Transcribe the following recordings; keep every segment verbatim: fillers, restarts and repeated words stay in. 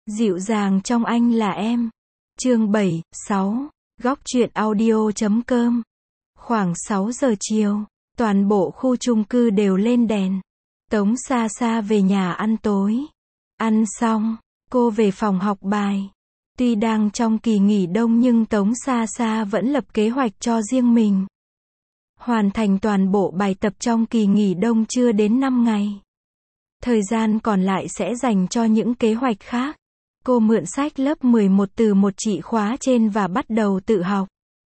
Dịu dàng trong anh là em. Chương bảy, sáu, góc truyện audio chấm com. Khoảng sáu giờ chiều, toàn bộ khu chung cư đều lên đèn. Tống Sa Sa về nhà ăn tối. Ăn xong, cô về phòng học bài. Tuy đang trong kỳ nghỉ đông nhưng Tống Sa Sa vẫn lập kế hoạch cho riêng mình. Hoàn thành toàn bộ bài tập trong kỳ nghỉ đông chưa đến năm ngày. Thời gian còn lại sẽ dành cho những kế hoạch khác. Cô mượn sách lớp mười một từ một chị khóa trên và bắt đầu tự học.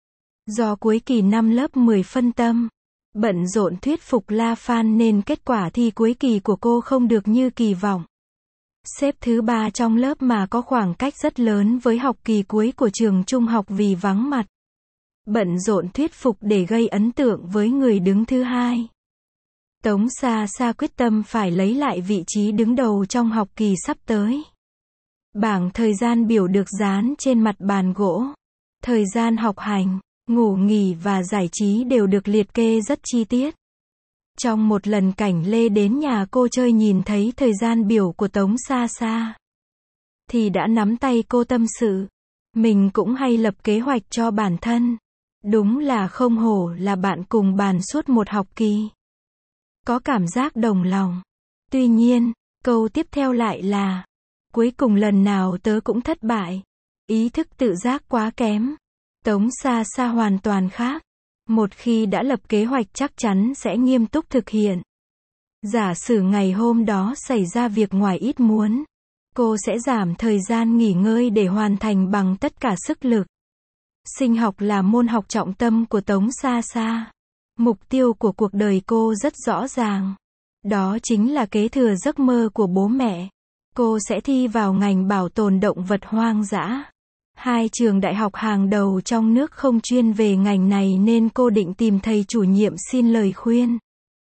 Do cuối kỳ năm lớp mười phân tâm, bận rộn thuyết phục La Phan nên kết quả thi cuối kỳ của cô không được như kỳ vọng. Xếp thứ ba trong lớp mà có khoảng cách rất lớn với học kỳ cuối của trường trung học vì vắng mặt. Bận rộn thuyết phục để gây ấn tượng với người đứng thứ hai. Tống Sa Sa quyết tâm phải lấy lại vị trí đứng đầu trong học kỳ sắp tới. Bảng thời gian biểu được dán trên mặt bàn gỗ. Thời gian học hành, ngủ nghỉ và giải trí đều được liệt kê rất chi tiết. Trong một lần Cảnh Lê đến nhà cô chơi nhìn thấy thời gian biểu của Tống Sa Sa, thì đã nắm tay cô tâm sự. Mình cũng hay lập kế hoạch cho bản thân. Đúng là không hổ là bạn cùng bàn suốt một học kỳ. Có cảm giác đồng lòng. Tuy nhiên, câu tiếp theo lại là, cuối cùng lần nào tớ cũng thất bại. Ý thức tự giác quá kém. Tống Sa Sa hoàn toàn khác. Một khi đã lập kế hoạch chắc chắn sẽ nghiêm túc thực hiện. Giả sử ngày hôm đó xảy ra việc ngoài ít muốn, cô sẽ giảm thời gian nghỉ ngơi để hoàn thành bằng tất cả sức lực. Sinh học là môn học trọng tâm của Tống Sa Sa. Mục tiêu của cuộc đời cô rất rõ ràng. Đó chính là kế thừa giấc mơ của bố mẹ. Cô sẽ thi vào ngành bảo tồn động vật hoang dã. Hai trường đại học hàng đầu trong nước không chuyên về ngành này nên cô định tìm thầy chủ nhiệm xin lời khuyên.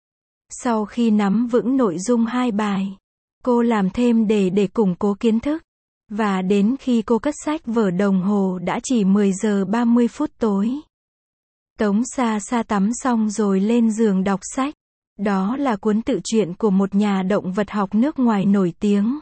Sau khi nắm vững nội dung hai bài, cô làm thêm đề để củng cố kiến thức. Và đến khi cô cất sách vở đồng hồ đã chỉ mười giờ ba mươi phút tối. Tống Sa Sa tắm xong rồi lên giường đọc sách. Đó là cuốn tự truyện của một nhà động vật học nước ngoài nổi tiếng.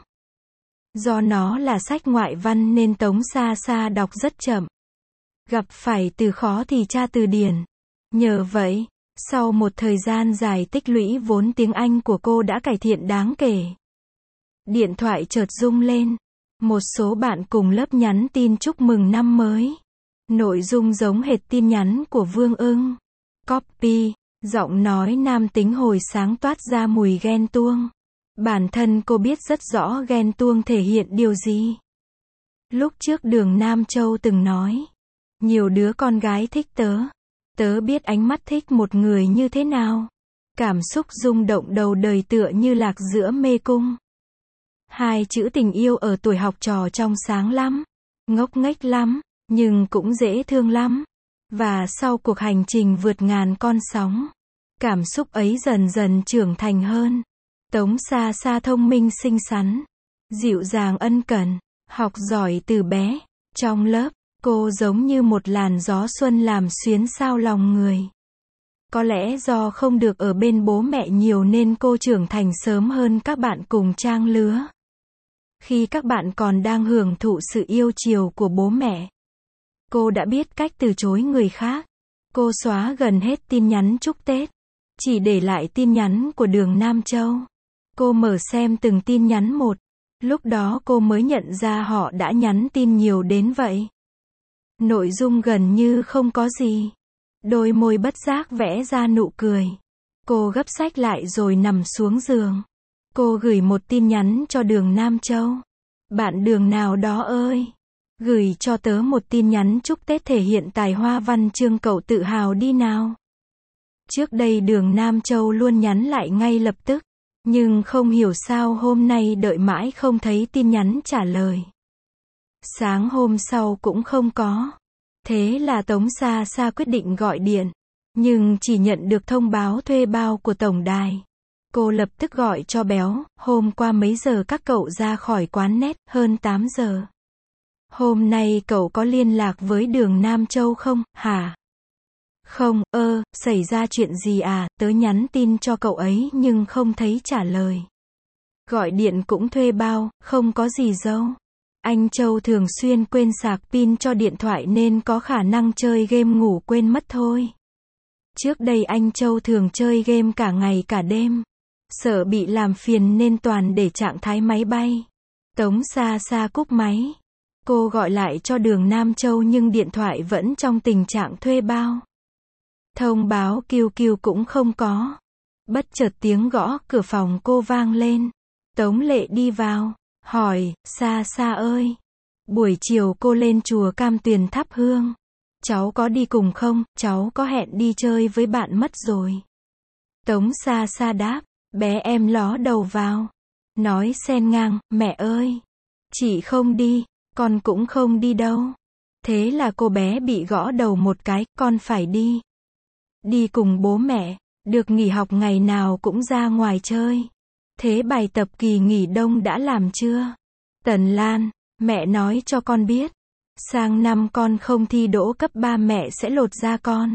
Do nó là sách ngoại văn nên Tống Sa Sa đọc rất chậm. Gặp phải từ khó thì tra từ điển. Nhờ vậy, sau một thời gian dài tích lũy vốn tiếng Anh của cô đã cải thiện đáng kể. Điện thoại chợt rung lên. Một số bạn cùng lớp nhắn tin chúc mừng năm mới. Nội dung giống hệt tin nhắn của Vương Ưng. Copy, giọng nói nam tính hồi sáng toát ra mùi ghen tuông. Bản thân cô biết rất rõ ghen tuông thể hiện điều gì. Lúc trước Đường Nam Châu từng nói, nhiều đứa con gái thích tớ. Tớ biết ánh mắt thích một người như thế nào. Cảm xúc rung động đầu đời tựa như lạc giữa mê cung. Hai chữ tình yêu ở tuổi học trò trong sáng lắm, ngốc nghếch lắm, nhưng cũng dễ thương lắm. Và sau cuộc hành trình vượt ngàn con sóng, cảm xúc ấy dần dần trưởng thành hơn. Tống Sa Sa thông minh xinh xắn, dịu dàng ân cần, học giỏi từ bé. Trong lớp, cô giống như một làn gió xuân làm xuyến xao lòng người. Có lẽ do không được ở bên bố mẹ nhiều nên cô trưởng thành sớm hơn các bạn cùng trang lứa. Khi các bạn còn đang hưởng thụ sự yêu chiều của bố mẹ, cô đã biết cách từ chối người khác. Cô xóa gần hết tin nhắn chúc Tết, chỉ để lại tin nhắn của Đường Nam Châu. Cô mở xem từng tin nhắn một. Lúc đó cô mới nhận ra họ đã nhắn tin nhiều đến vậy. Nội dung gần như không có gì. Đôi môi bất giác vẽ ra nụ cười. Cô gấp sách lại rồi nằm xuống giường. Cô gửi một tin nhắn cho Đường Nam Châu. Bạn Đường nào đó ơi, gửi cho tớ một tin nhắn chúc Tết thể hiện tài hoa văn chương cậu tự hào đi nào. Trước đây Đường Nam Châu luôn nhắn lại ngay lập tức. Nhưng không hiểu sao hôm nay đợi mãi không thấy tin nhắn trả lời. Sáng hôm sau cũng không có. Thế là Tống Sa Sa quyết định gọi điện. Nhưng chỉ nhận được thông báo thuê bao của tổng đài. Cô lập tức gọi cho Béo, hôm qua mấy giờ các cậu ra khỏi quán net, hơn tám giờ. Hôm nay cậu có liên lạc với Đường Nam Châu không, hả? Không, ơ, xảy ra chuyện gì à, tớ nhắn tin cho cậu ấy nhưng không thấy trả lời. Gọi điện cũng thuê bao, không có gì đâu. Anh Châu thường xuyên quên sạc pin cho điện thoại nên có khả năng chơi game ngủ quên mất thôi. Trước đây anh Châu thường chơi game cả ngày cả đêm. Sợ bị làm phiền nên toàn để trạng thái máy bay. Tống Sa Sa cúp máy. Cô gọi lại cho Đường Nam Châu nhưng điện thoại vẫn trong tình trạng thuê bao. Thông báo kêu kêu cũng không có. Bất chợt tiếng gõ cửa phòng cô vang lên. Tống Lệ đi vào, hỏi, Sa Sa ơi. Buổi chiều cô lên chùa Cam Tuyền thắp hương. Cháu có đi cùng không, cháu có hẹn đi chơi với bạn mất rồi. Tống Sa Sa đáp, bé em ló đầu vào. Nói xen ngang, mẹ ơi. Chị không đi, con cũng không đi đâu. Thế là cô bé bị gõ đầu một cái, con phải đi. Đi cùng bố mẹ, được nghỉ học ngày nào cũng ra ngoài chơi. Thế bài tập kỳ nghỉ đông đã làm chưa? Tần Lan, mẹ nói cho con biết. Sang năm con không thi đỗ cấp ba mẹ sẽ lột da con.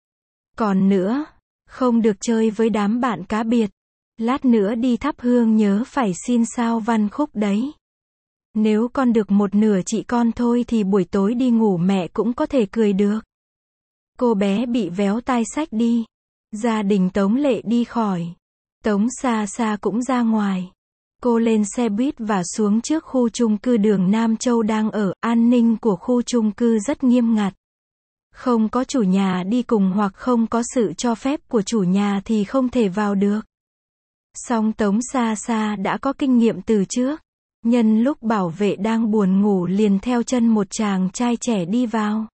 Còn nữa, không được chơi với đám bạn cá biệt. Lát nữa đi thắp hương nhớ phải xin sao văn khúc đấy. Nếu con được một nửa chị con thôi thì buổi tối đi ngủ mẹ cũng có thể cười được. Cô bé bị véo tai xách đi. Gia đình Tống Lệ đi khỏi. Tống Sa Sa cũng ra ngoài. Cô lên xe buýt và xuống trước khu chung cư Đường Nam Châu đang ở. An ninh của khu chung cư rất nghiêm ngặt. Không có chủ nhà đi cùng hoặc không có sự cho phép của chủ nhà thì không thể vào được. Song Tống Sa Sa đã có kinh nghiệm từ trước. Nhân lúc bảo vệ đang buồn ngủ liền theo chân một chàng trai trẻ đi vào.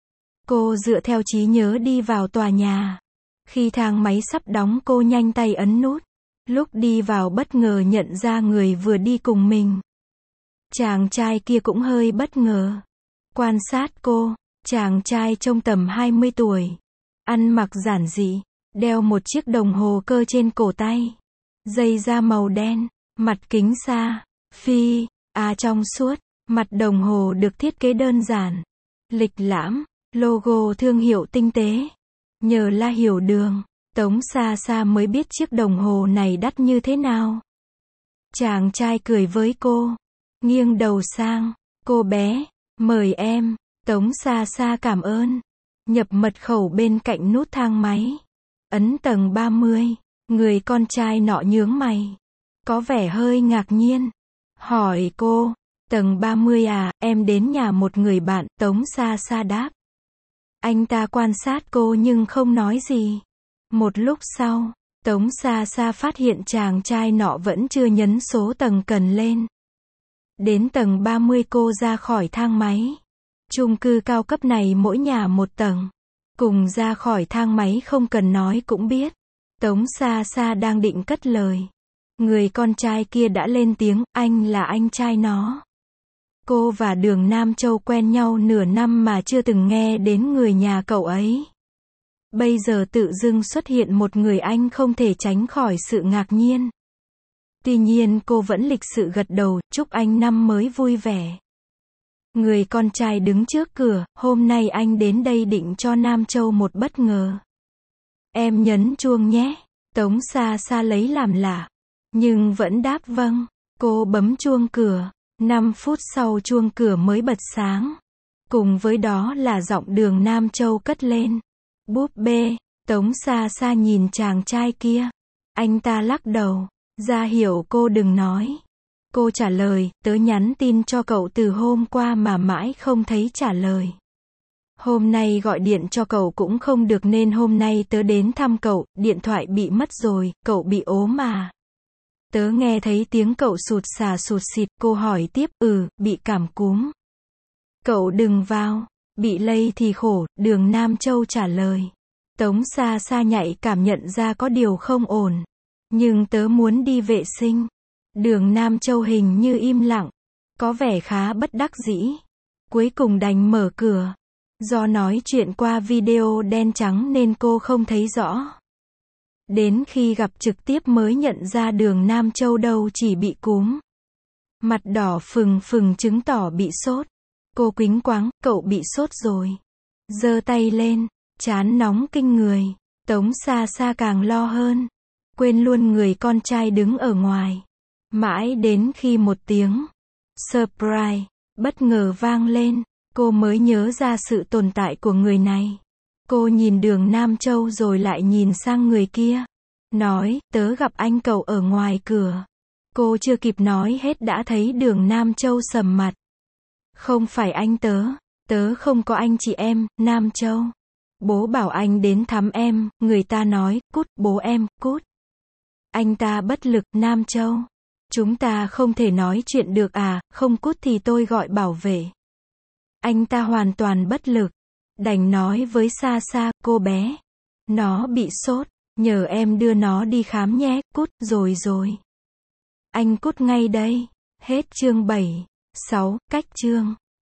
Cô dựa theo trí nhớ đi vào tòa nhà. Khi thang máy sắp đóng cô nhanh tay ấn nút. Lúc đi vào bất ngờ nhận ra người vừa đi cùng mình. Chàng trai kia cũng hơi bất ngờ. Quan sát cô, chàng trai trông tầm hai mươi tuổi. Ăn mặc giản dị, đeo một chiếc đồng hồ cơ trên cổ tay. Dây da màu đen, mặt kính xa, phi, à trong suốt, mặt đồng hồ được thiết kế đơn giản. Lịch lãm, logo thương hiệu tinh tế. Nhờ La hiểu đường, Tống Sa Sa mới biết chiếc đồng hồ này đắt như thế nào. Chàng trai cười với cô, nghiêng đầu sang, cô bé, mời em. Tống Sa Sa cảm ơn. Nhập mật khẩu bên cạnh nút thang máy. Ấn tầng ba mươi, người con trai nọ nhướng mày. Có vẻ hơi ngạc nhiên. Hỏi cô, tầng ba mươi à, em đến nhà một người bạn, Tống Sa Sa đáp. Anh ta quan sát cô nhưng không nói gì. Một lúc sau, Tống Sa Sa phát hiện chàng trai nọ vẫn chưa nhấn số tầng cần lên. Đến tầng ba mươi cô ra khỏi thang máy. Chung cư cao cấp này mỗi nhà một tầng. Cùng ra khỏi thang máy không cần nói cũng biết. Tống Sa Sa đang định cất lời. Người con trai kia đã lên tiếng, anh là anh trai nó. Cô và Đường Nam Châu quen nhau nửa năm mà chưa từng nghe đến người nhà cậu ấy. Bây giờ tự dưng xuất hiện một người anh không thể tránh khỏi sự ngạc nhiên. Tuy nhiên cô vẫn lịch sự gật đầu, chúc anh năm mới vui vẻ. Người con trai đứng trước cửa, hôm nay anh đến đây định cho Nam Châu một bất ngờ. Em nhấn chuông nhé. Tống Sa Sa lấy làm lạ. Nhưng vẫn đáp vâng. Cô bấm chuông cửa. năm phút sau chuông cửa mới bật sáng. Cùng với đó là giọng Đường Nam Châu cất lên. Búp bê. Tống Sa Sa nhìn chàng trai kia. Anh ta lắc đầu. Ra hiểu cô đừng nói. Cô trả lời, tớ nhắn tin cho cậu từ hôm qua mà mãi không thấy trả lời. Hôm nay gọi điện cho cậu cũng không được nên hôm nay tớ đến thăm cậu, điện thoại bị mất rồi, cậu bị ốm à? Tớ nghe thấy tiếng cậu sụt sà sụt xịt, cô hỏi tiếp, ừ, bị cảm cúm. Cậu đừng vào, bị lây thì khổ, Đường Nam Châu trả lời. Tống Sa Sa nhạy cảm nhận ra có điều không ổn. Nhưng tớ muốn đi vệ sinh. Đường Nam Châu hình như im lặng. Có vẻ khá bất đắc dĩ. Cuối cùng đành mở cửa. Do nói chuyện qua video đen trắng nên cô không thấy rõ. Đến khi gặp trực tiếp mới nhận ra Đường Nam Châu đâu chỉ bị cúm. Mặt đỏ phừng phừng chứng tỏ bị sốt. Cô quính quáng, cậu bị sốt rồi. Giơ tay lên, trán nóng kinh người. Tống Sa Sa càng lo hơn. Quên luôn người con trai đứng ở ngoài. Mãi đến khi một tiếng surprise bất ngờ vang lên. Cô mới nhớ ra sự tồn tại của người này. Cô nhìn Đường Nam Châu rồi lại nhìn sang người kia. Nói, tớ gặp anh cậu ở ngoài cửa. Cô chưa kịp nói hết đã thấy Đường Nam Châu sầm mặt. Không phải anh tớ. Tớ không có anh chị em, Nam Châu. Bố bảo anh đến thăm em, người ta nói, cút, bố em, cút. Anh ta bất lực, Nam Châu. Chúng ta không thể nói chuyện được à, không cút thì tôi gọi bảo vệ. Anh ta hoàn toàn bất lực. Đành nói với Sa Sa, cô bé. Nó bị sốt, nhờ em đưa nó đi khám nhé, cút, rồi rồi. Anh cút ngay đây. Hết chương bảy. sáu, cách chương.